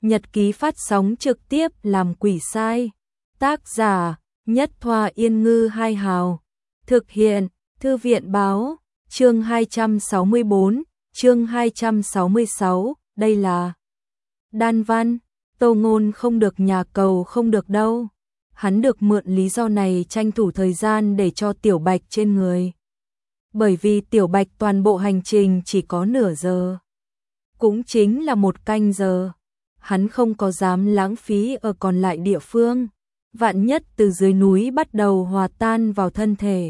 Nhật ký phát sóng trực tiếp làm quỷ sai. Tác giả Nhất Thoa Yên Ngư Hai Hào. Thực hiện Thư viện Báo. Chương 264, chương 266, đây là đan văn. Tô Ngôn không được nhà cầu không được đâu. Hắn được mượn lý do này tranh thủ thời gian để cho Tiểu Bạch trên người. Bởi vì Tiểu Bạch toàn bộ hành trình chỉ có nửa giờ. Cũng chính là 1 canh giờ. Hắn không có dám lãng phí ở còn lại địa phương. Vạn nhất từ dưới núi bắt đầu hòa tan vào thân thể.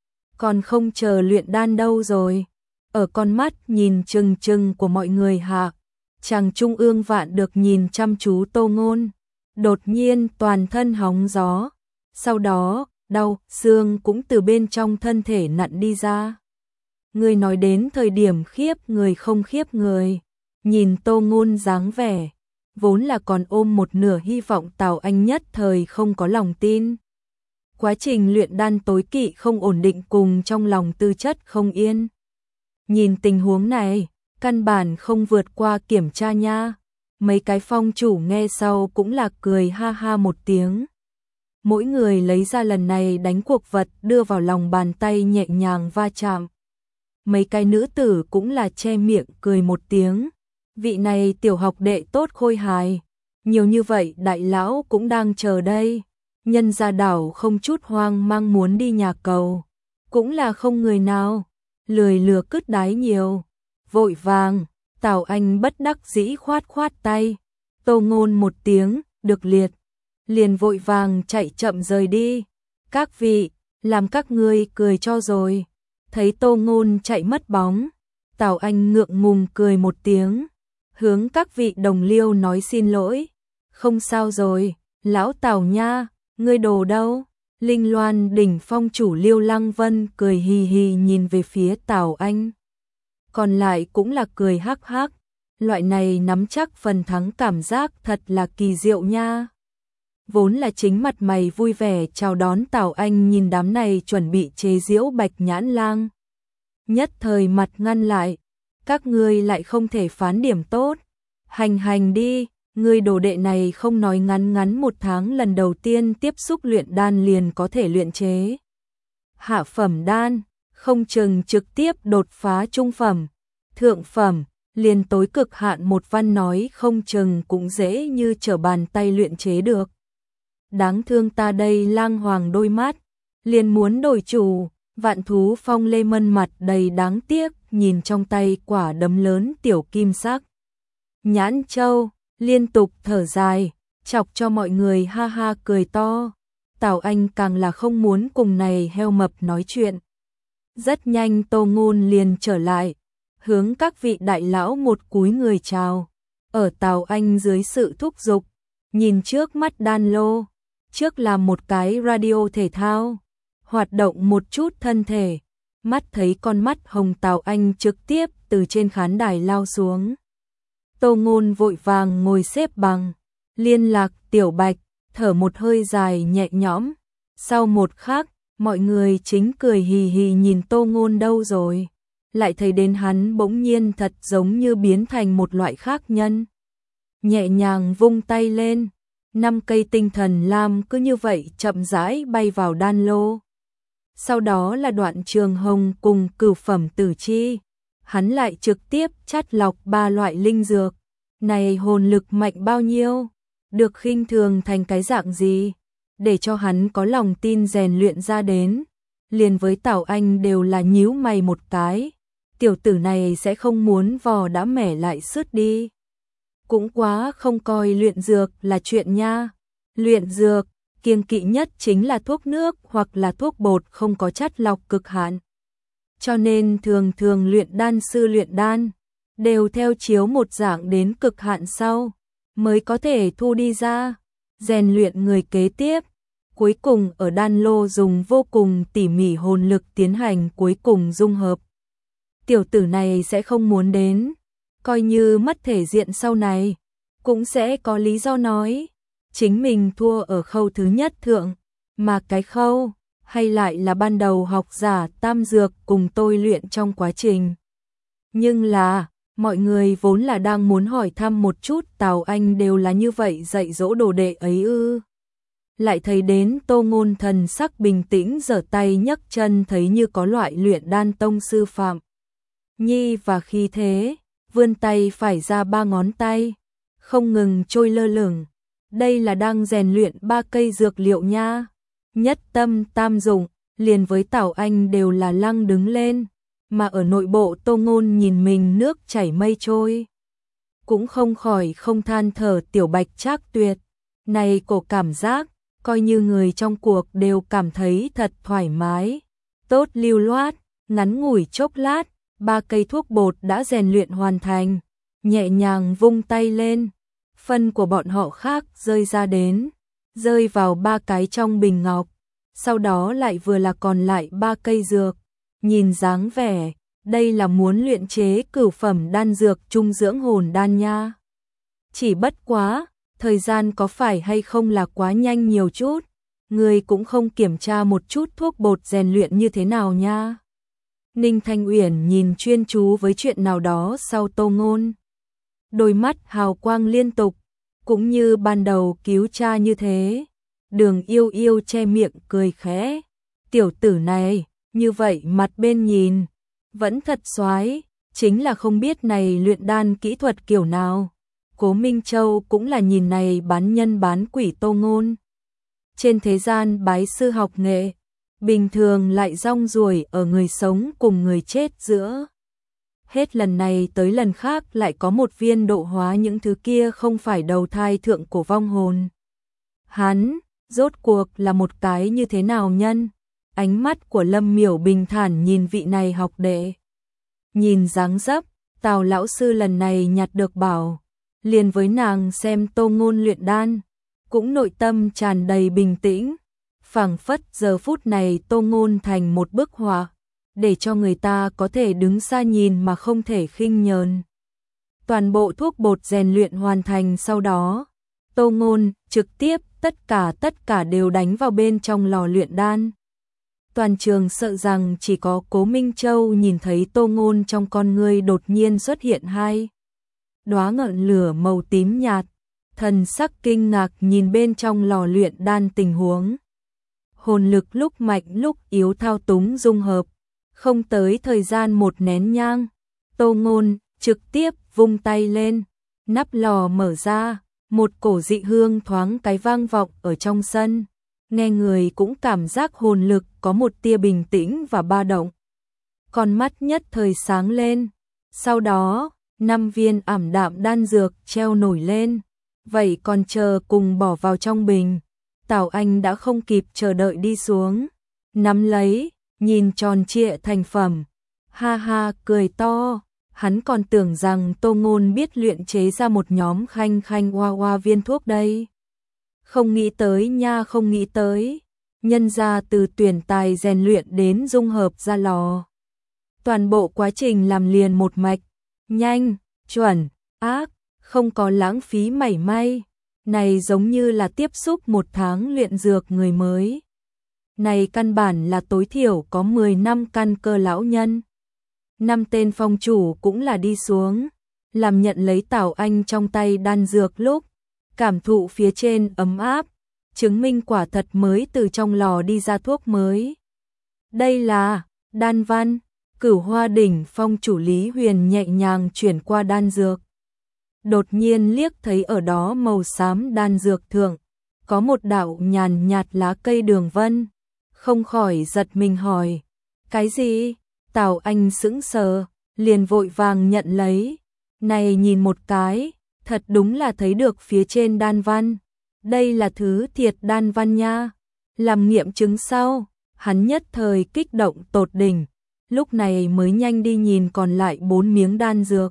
Còn không chờ luyện đan đâu rồi. Ở con mắt nhìn chừng chừng của mọi người hạ, chàng Trung ương Vạn được nhìn chăm chú Tô Ngôn. Đột nhiên toàn thân hóng gió. Sau đó, đau, xương cũng từ bên trong thân thể nặn đi ra. Người nói đến thời điểm khiếp người không khiếp người. Nhìn Tô Ngôn dáng vẻ, vốn là còn ôm một nửa hy vọng Tào Anh nhất thời không có lòng tin. Quá trình luyện đan tối kỵ không ổn định cùng trong lòng tư chất không yên. Nhìn tình huống này, căn bản không vượt qua kiểm tra nha. Mấy cái phong chủ nghe sau cũng là cười ha ha một tiếng. Mỗi người lấy ra lần này đánh cuộc vật đưa vào lòng bàn tay nhẹ nhàng va chạm. Mấy cái nữ tử cũng là che miệng cười một tiếng. Vị này tiểu học đệ tốt khôi hài. Nhiều như vậy đại lão cũng đang chờ đây. Nhân gia đảo không chút hoang mang muốn đi nhà cầu. Cũng là không người nào. Lười lừa cứt đái nhiều. Vội vàng, Tào Anh bất đắc dĩ khoát khoát tay. Tô Ngôn một tiếng, được liệt. Liền vội vàng chạy chậm rời đi. Các vị, làm các ngươi cười cho rồi. Thấy Tô Ngôn chạy mất bóng. Tào Anh ngượng ngùng cười một tiếng. Hướng các vị đồng liêu nói xin lỗi. Không sao rồi, lão Tào nha, ngươi đồ đâu? Linh Loan đỉnh phong chủ Liêu Lăng Vân cười hì hì nhìn về phía Tào Anh. Còn lại cũng là cười hắc hắc. Loại này nắm chắc phần thắng cảm giác thật là kỳ diệu nha. Vốn là chính mặt mày vui vẻ chào đón Tào Anh nhìn đám này chuẩn bị chế giễu Bạch Nhãn Lang. Nhất thời mặt ngăn lại. Các ngươi lại không thể phán điểm tốt. Hành đi, ngươi đồ đệ này không nói ngắn ngắn 1 tháng lần đầu tiên tiếp xúc luyện đan liền có thể luyện chế hạ phẩm đan, không chừng trực tiếp đột phá trung phẩm, thượng phẩm, liền tối cực hạn một văn nói không chừng cũng dễ như trở bàn tay luyện chế được. Đáng thương ta đây lang hoàng đôi mắt, liền muốn đổi chủ. Vạn Thú Phong Lê Mân mặt đầy đáng tiếc nhìn trong tay quả đấm lớn tiểu kim sắc. Nhãn châu, liên tục thở dài, chọc cho mọi người ha ha cười to. Tào Anh càng là không muốn cùng này heo mập nói chuyện. Rất nhanh Tô Ngôn liền trở lại, hướng các vị đại lão một cúi người chào. Ở Tào Anh dưới sự thúc giục, nhìn trước mắt đan lô, trước là một cái radio thể thao. Hoạt động một chút thân thể, mắt thấy con mắt hồng Tào Anh trực tiếp từ trên khán đài lao xuống. Tô Ngôn vội vàng ngồi xếp bằng, liên lạc Tiểu Bạch, thở một hơi dài nhẹ nhõm. Sau một khắc, mọi người chính cười hì hì nhìn Tô Ngôn đâu rồi. Lại thấy đến hắn bỗng nhiên thật giống như biến thành một loại khác nhân. Nhẹ nhàng vung tay lên, 5 cây tinh thần lam cứ như vậy chậm rãi bay vào đan lô. Sau đó là Đoạn Trường Hồng cùng cửu phẩm tử chi. Hắn lại trực tiếp chắt lọc 3 loại linh dược. Này hồn lực mạnh bao nhiêu? Được khinh thường thành cái dạng gì? Để cho hắn có lòng tin rèn luyện ra đến. Liền với Tào Anh đều là nhíu mày một cái. Tiểu tử này sẽ không muốn vò đã mẻ lại sứt đi. Cũng quá không coi luyện dược là chuyện nha. Luyện dược kiêng kỵ nhất chính là thuốc nước hoặc là thuốc bột không có chất lọc cực hạn. Cho nên thường luyện đan sư luyện đan đều theo chiếu một dạng đến cực hạn sau mới có thể thu đi ra, rèn luyện người kế tiếp. Cuối cùng ở đan lô dùng vô cùng tỉ mỉ hồn lực tiến hành cuối cùng dung hợp. Tiểu tử này sẽ không muốn đến, coi như mất thể diện sau này, cũng sẽ có lý do nói. Chính mình thua ở khâu thứ nhất thượng, mà cái khâu hay lại là ban đầu học giả tam dược cùng tôi luyện trong quá trình. Nhưng là, Mọi người vốn là đang muốn hỏi thăm một chút Tào Anh đều là như vậy dạy dỗ đồ đệ ấy ư. Lại thấy đến Tô Ngôn thần sắc bình tĩnh giở tay nhấc chân, thấy như có loại luyện đan tông sư Phạm Nhi và khí thế, vươn tay phải ra 3 ngón tay, không ngừng trôi lơ lửng. Đây là đang rèn luyện 3 cây dược liệu nha. Nhất tâm tam dụng, liền với Tào Anh đều là lăng đứng lên, mà ở nội bộ Tô Ngôn nhìn mình nước chảy mây trôi, cũng không khỏi không than thở tiểu Bạch Trác tuyệt. Này cổ cảm giác, coi như người trong cuộc đều cảm thấy thật thoải mái, tốt lưu loát, ngắn ngủi chốc lát, 3 cây thuốc bột đã rèn luyện hoàn thành, nhẹ nhàng vung tay lên, phân của bọn họ khác rơi ra đến, rơi vào 3 cái trong bình ngọc, sau đó lại vừa là còn lại 3 cây dược, nhìn dáng vẻ, đây là muốn luyện chế cửu phẩm đan dược trung dưỡng hồn đan nha. Chỉ bất quá, thời gian có phải hay không là quá nhanh nhiều chút, người cũng không kiểm tra một chút thuốc bột rèn luyện như thế nào nha. Ninh Thanh Uyển nhìn chuyên chú với chuyện nào đó sau Tô Ngôn. Đôi mắt hào quang liên tục, cũng như ban đầu cứu cha như thế. Đường Yêu Yêu che miệng cười khẽ. Tiểu tử này, như vậy mặt bên nhìn, vẫn thật xoái, chính là không biết này luyện đan kỹ thuật kiểu nào. Cố Minh Châu cũng là nhìn này bán nhân bán quỷ Tô Ngôn. Trên thế gian bái sư học nghệ, bình thường lại rong ruổi ở người sống cùng người chết giữa. Hết lần này tới lần khác lại có một viên độ hóa những thứ kia không phải đầu thai thượng cổ vong hồn. Hắn, rốt cuộc là một cái như thế nào nhân? Ánh mắt của Lâm Miểu bình thản nhìn vị này học đệ. Nhìn dáng dấp, Tào lão sư lần này nhặt được bảo, liền với nàng xem Tô Ngôn luyện đan, cũng nội tâm tràn đầy bình tĩnh. Phảng phất giờ phút này Tô Ngôn thành một bức họa, để cho người ta có thể đứng xa nhìn mà không thể khinh nhờn. Toàn bộ thuốc bột rèn luyện hoàn thành sau đó, Tô Ngôn trực tiếp tất cả đều đánh vào bên trong lò luyện đan. Toàn trường sợ rằng chỉ có Cố Minh Châu nhìn thấy Tô Ngôn trong con ngươi đột nhiên xuất hiện 2 đóa ngọn lửa màu tím nhạt, thần sắc kinh ngạc nhìn bên trong lò luyện đan tình huống. Hồn lực lúc mạnh lúc yếu thao túng dung hợp, không tới thời gian 1 nén nhang, Tô Ngôn trực tiếp vung tay lên, nắp lò mở ra, một cổ dị hương thoáng cái vang vọng ở trong sân, nghe người cũng cảm giác hồn lực có một tia bình tĩnh và ba động. Con mắt nhất thời sáng lên, sau đó 5 viên ảm đạm đan dược treo nổi lên, vậy còn chờ cùng bỏ vào trong bình. Tào Anh đã không kịp chờ đợi đi xuống, nắm lấy, nhìn tròn trịa thành phẩm, ha ha cười to, hắn còn tưởng rằng Tô Ngôn biết luyện chế ra một nhóm khanh hoa hoa viên thuốc đây. Không nghĩ tới nha, không nghĩ tới, nhân ra từ tuyển tài rèn luyện đến dung hợp ra lò. Toàn bộ quá trình làm liền một mạch, nhanh, chuẩn, ác, không có lãng phí mảy may. Này giống như là tiếp xúc 1 tháng luyện dược người mới. Này căn bản là tối thiểu có 10 năm căn cơ lão nhân. 5 tên phong chủ cũng là đi xuống, làm nhận lấy Tào Anh trong tay đan dược lúc, cảm thụ phía trên ấm áp, chứng minh quả thật mới từ trong lò đi ra thuốc mới. Đây là đan văn. Cửu Hoa đỉnh phong chủ Lý Huyền nhẹ nhàng chuyển qua đan dược. Đột nhiên liếc thấy ở đó màu xám đan dược thượng, có một đạo nhàn nhạt lá cây đường vân, không khỏi giật mình hỏi, cái gì? Tào Anh sững sờ, liền vội vàng nhận lấy, này nhìn một cái, thật đúng là thấy được phía trên đan văn, đây là thứ thiệt đan văn nha, làm nghiệm chứng sau, hắn nhất thời kích động tột đỉnh, lúc này mới nhanh đi nhìn còn lại 4 miếng đan dược.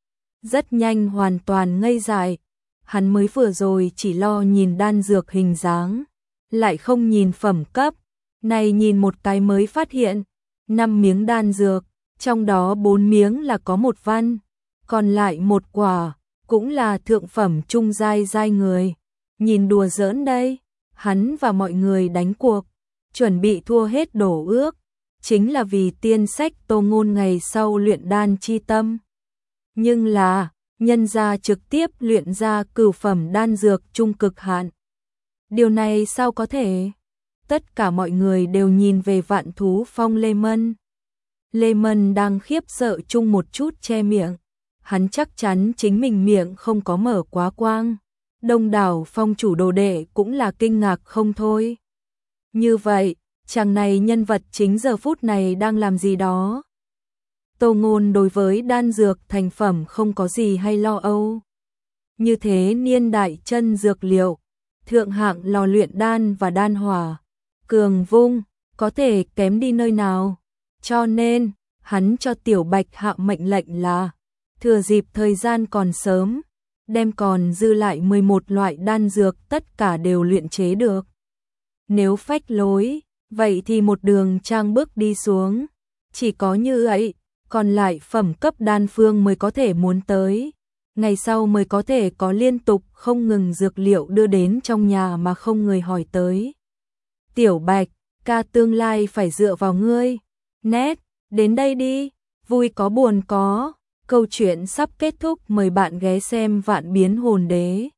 Rất nhanh hoàn toàn ngây dại, hắn mới vừa rồi chỉ lo nhìn đan dược hình dáng, lại không nhìn phẩm cấp, này nhìn một cái mới phát hiện, 5 miếng đan dược, trong đó 4 miếng là có 1 văn, còn lại 1 quả, cũng là thượng phẩm trung giai người. Nhìn đùa giỡn đây, hắn và mọi người đánh cuộc, chuẩn bị thua hết đổ ước, chính là vì tiên sách Tô Ngôn ngày sau luyện đan chi tâm. Nhưng là, nhân gia trực tiếp luyện ra cửu phẩm đan dược trung cực hạn. Điều này sao có thể? Tất cả mọi người đều nhìn về Vạn Thú Phong Lê Mân. Lê Mân đang khiếp sợ chung một chút che miệng. Hắn chắc chắn chính mình miệng không có mở quá quang. Đông đảo phong chủ đồ đệ cũng là kinh ngạc không thôi. Như vậy, chàng này nhân vật chính giờ phút này đang làm gì đó? Tô Ngôn đối với đan dược thành phẩm không có gì hay lo âu. Như thế niên đại chân dược liệu, thượng hạng lò luyện đan và đan hỏa, cường vung, có thể kém đi nơi nào. Cho nên, hắn cho Tiểu Bạch hạ mệnh lệnh là thừa dịp thời gian còn sớm, đem còn dư lại 11 loại đan dược tất cả đều luyện chế được. Nếu phách lối, vậy thì một đường trang bước đi xuống. Chỉ có như vậy, còn lại phẩm cấp đan phương mới có thể muốn tới. Ngày sau mới có thể có liên tục không ngừng dược liệu đưa đến trong nhà mà không người hỏi tới. Tiểu Bạch, ca tương lai phải dựa vào ngươi. Nét, đến đây đi, vui có buồn có. Câu chuyện sắp kết thúc, mời bạn ghé xem Vạn Biến Hồn Đế.